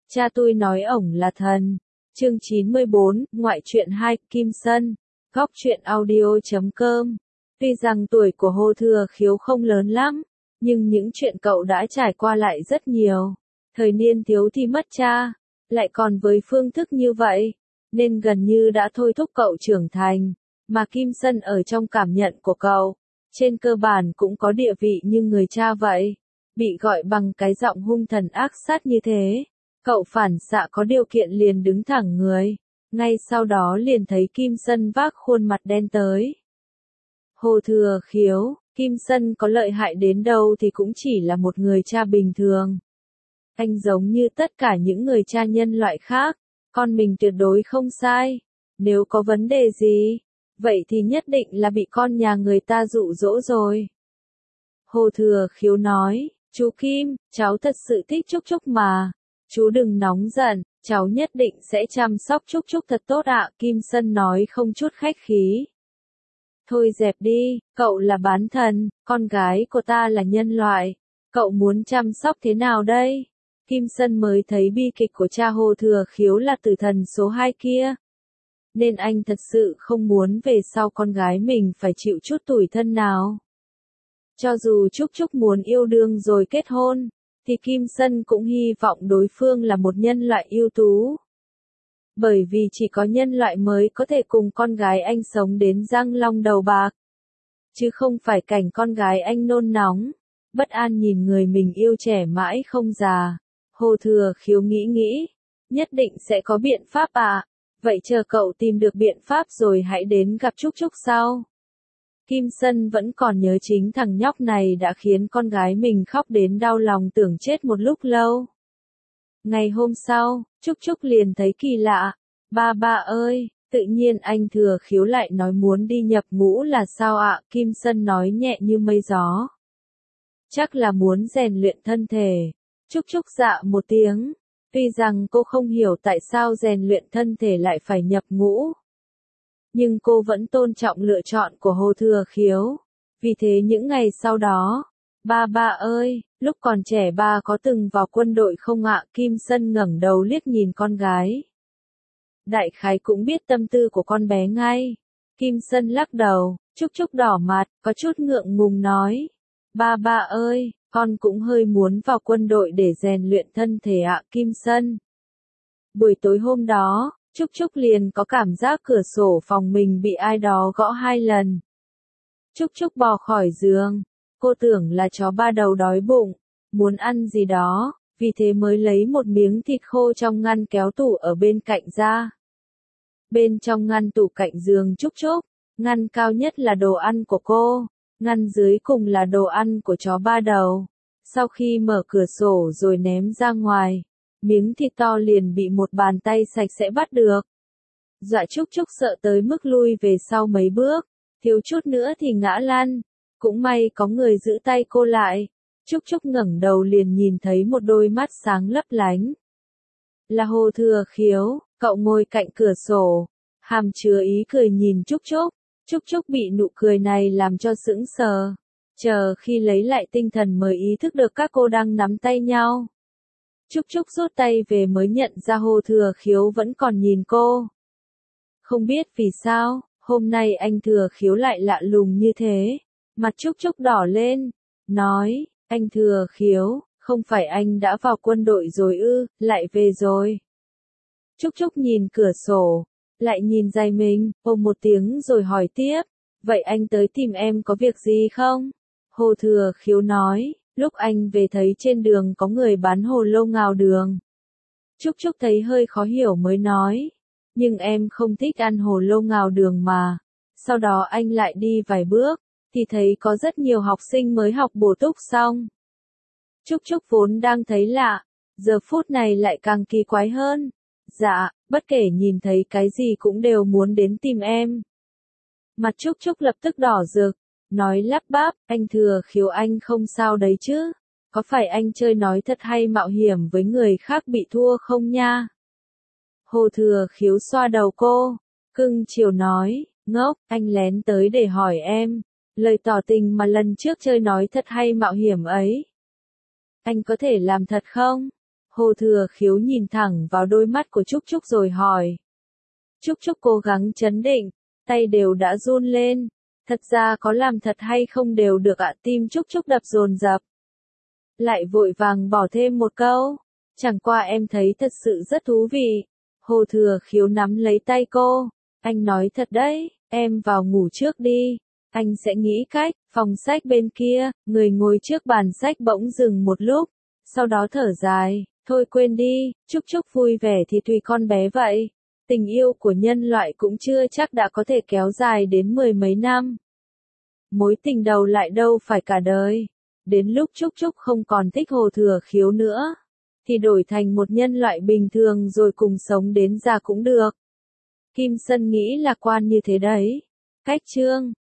Cha tôi nói ổng là thần. Chương 94, ngoại truyện 2, Kim Sân. Góc truyện audio.com. Tuy rằng tuổi của Hồ Thừa Khiếu không lớn lắm, nhưng những chuyện cậu đã trải qua lại rất nhiều. Thời niên thiếu thì mất cha, lại còn với phương thức như vậy, nên gần như đã thôi thúc cậu trưởng thành. Mà Kim Sân ở trong cảm nhận của cậu, trên cơ bản cũng có địa vị như người cha vậy. Bị gọi bằng cái giọng hung thần ác sát như thế, cậu phản xạ có điều kiện liền đứng thẳng người. Ngay sau đó liền thấy Kim Sân vác khuôn mặt đen tới. Hồ Thừa Khiếu, Kim Sân có lợi hại đến đâu thì cũng chỉ là một người cha bình thường. Anh giống như tất cả những người cha nhân loại khác, con mình tuyệt đối không sai. Nếu có vấn đề gì, vậy thì nhất định là bị con nhà người ta dụ dỗ rồi. Hồ Thừa Khiếu nói, chú Kim, cháu thật sự thích Trúc Trúc mà. Chú đừng nóng giận, cháu nhất định sẽ chăm sóc Trúc Trúc thật tốt ạ. Kim Sân nói không chút khách khí. Thôi dẹp đi, cậu là bán thần, con gái của ta là nhân loại. Cậu muốn chăm sóc thế nào đây? Kim Sân mới thấy bi kịch của cha Hồ Thừa Khiếu là tử thần số 2 kia. Nên anh thật sự không muốn về sau con gái mình phải chịu chút tủi thân nào. Cho dù Trúc Trúc muốn yêu đương rồi kết hôn, thì Kim Sân cũng hy vọng đối phương là một nhân loại ưu tú. Bởi vì chỉ có nhân loại mới có thể cùng con gái anh sống đến răng long đầu bạc. Chứ không phải cảnh con gái anh nôn nóng, bất an nhìn người mình yêu trẻ mãi không già. Hồ Thừa Khiếu nghĩ, nhất định sẽ có biện pháp ạ. Vậy chờ cậu tìm được biện pháp rồi hãy đến gặp Trúc Trúc sau. Kim Sân vẫn còn nhớ chính thằng nhóc này đã khiến con gái mình khóc đến đau lòng tưởng chết một lúc lâu. Ngày hôm sau, Trúc Trúc liền thấy kỳ lạ. Ba ơi, tự nhiên anh Thừa Khiếu lại nói muốn đi nhập ngũ là sao ạ? Kim Sân nói nhẹ như mây gió. Chắc là muốn rèn luyện thân thể. Trúc Trúc dạ một tiếng. Tuy rằng cô không hiểu tại sao rèn luyện thân thể lại phải nhập ngũ, nhưng cô vẫn tôn trọng lựa chọn của Hồ Thừa Khiếu. Vì thế những ngày sau đó, ba ơi, lúc còn trẻ ba có từng vào quân đội không ạ? Kim Sân ngẩng đầu liếc nhìn con gái. Đại khái cũng biết tâm tư của con bé ngay. Kim Sân lắc đầu, Trúc Trúc đỏ mặt, có chút ngượng ngùng nói. Ba ơi, con cũng hơi muốn vào quân đội để rèn luyện thân thể ạ. Kim Sân. Buổi tối hôm đó, Trúc Trúc liền có cảm giác cửa sổ phòng mình bị ai đó gõ 2 lần. Trúc Trúc bò khỏi giường, cô tưởng là chó ba đầu đói bụng, muốn ăn gì đó, vì thế mới lấy một miếng thịt khô trong ngăn kéo tủ ở bên cạnh ra. Bên trong ngăn tủ cạnh giường Trúc Trúc, ngăn cao nhất là đồ ăn của cô, ngăn dưới cùng là đồ ăn của chó ba đầu. Sau khi mở cửa sổ rồi ném ra ngoài, miếng thịt to liền bị một bàn tay sạch sẽ bắt được. Dọa Trúc Trúc sợ tới mức lui về sau mấy bước, thiếu chút nữa thì ngã lăn. Cũng may có người giữ tay cô lại. Trúc Trúc ngẩng đầu liền nhìn thấy một đôi mắt sáng lấp lánh. Là Hồ Thừa Khiếu, cậu ngồi cạnh cửa sổ, hàm chứa ý cười nhìn Trúc Trúc. Trúc Trúc bị nụ cười này làm cho sững sờ. Chờ khi lấy lại tinh thần mới ý thức được các cô đang nắm tay nhau. Trúc Trúc rút tay về mới nhận ra Hồ Thừa Khiếu vẫn còn nhìn cô. Không biết vì sao, hôm nay anh Thừa Khiếu lại lạ lùng như thế. Mặt Trúc Trúc đỏ lên, nói, anh Thừa Khiếu, không phải anh đã vào quân đội rồi ư, lại về rồi. Trúc Trúc nhìn cửa sổ, lại nhìn giày mình, ôm một tiếng rồi hỏi tiếp, vậy anh tới tìm em có việc gì không? Hồ Thừa Khiếu nói, lúc anh về thấy trên đường có người bán hồ lô ngào đường. Trúc Trúc thấy hơi khó hiểu mới nói, nhưng em không thích ăn hồ lô ngào đường mà. Sau đó anh lại đi vài bước, thì thấy có rất nhiều học sinh mới học bổ túc xong. Trúc Trúc vốn đang thấy lạ, giờ phút này lại càng kỳ quái hơn. Dạ, bất kể nhìn thấy cái gì cũng đều muốn đến tìm em. Mặt Trúc Trúc lập tức đỏ rực, nói lắp bắp, anh Thừa Khiếu anh không sao đấy chứ? Có phải anh chơi nói thật hay mạo hiểm với người khác bị thua không nha? Hồ Thừa Khiếu xoa đầu cô, cưng chiều nói, ngốc, anh lén tới để hỏi em, lời tỏ tình mà lần trước chơi nói thật hay mạo hiểm ấy. Anh có thể làm thật không? Hồ Thừa Khiếu nhìn thẳng vào đôi mắt của Trúc Trúc rồi hỏi. Trúc Trúc cố gắng trấn định, tay đều đã run lên. Thật ra có làm thật hay không đều được ạ, tim Trúc Trúc đập dồn dập. Lại vội vàng bỏ thêm một câu. Chẳng qua em thấy thật sự rất thú vị. Hồ Thừa Khiếu nắm lấy tay cô. Anh nói thật đấy, em vào ngủ trước đi. Anh sẽ nghĩ cách. Phòng sách bên kia, người ngồi trước bàn sách bỗng dừng một lúc. Sau đó thở dài. Thôi quên đi, Trúc Trúc vui vẻ thì tùy con bé vậy. Tình yêu của nhân loại cũng chưa chắc đã có thể kéo dài đến 10 mấy năm. Mối tình đầu lại đâu phải cả đời. Đến lúc Trúc Trúc không còn thích Hồ Thừa Khiếu nữa, thì đổi thành một nhân loại bình thường rồi cùng sống đến già cũng được. Kim Sân nghĩ lạc quan như thế đấy. Cách chương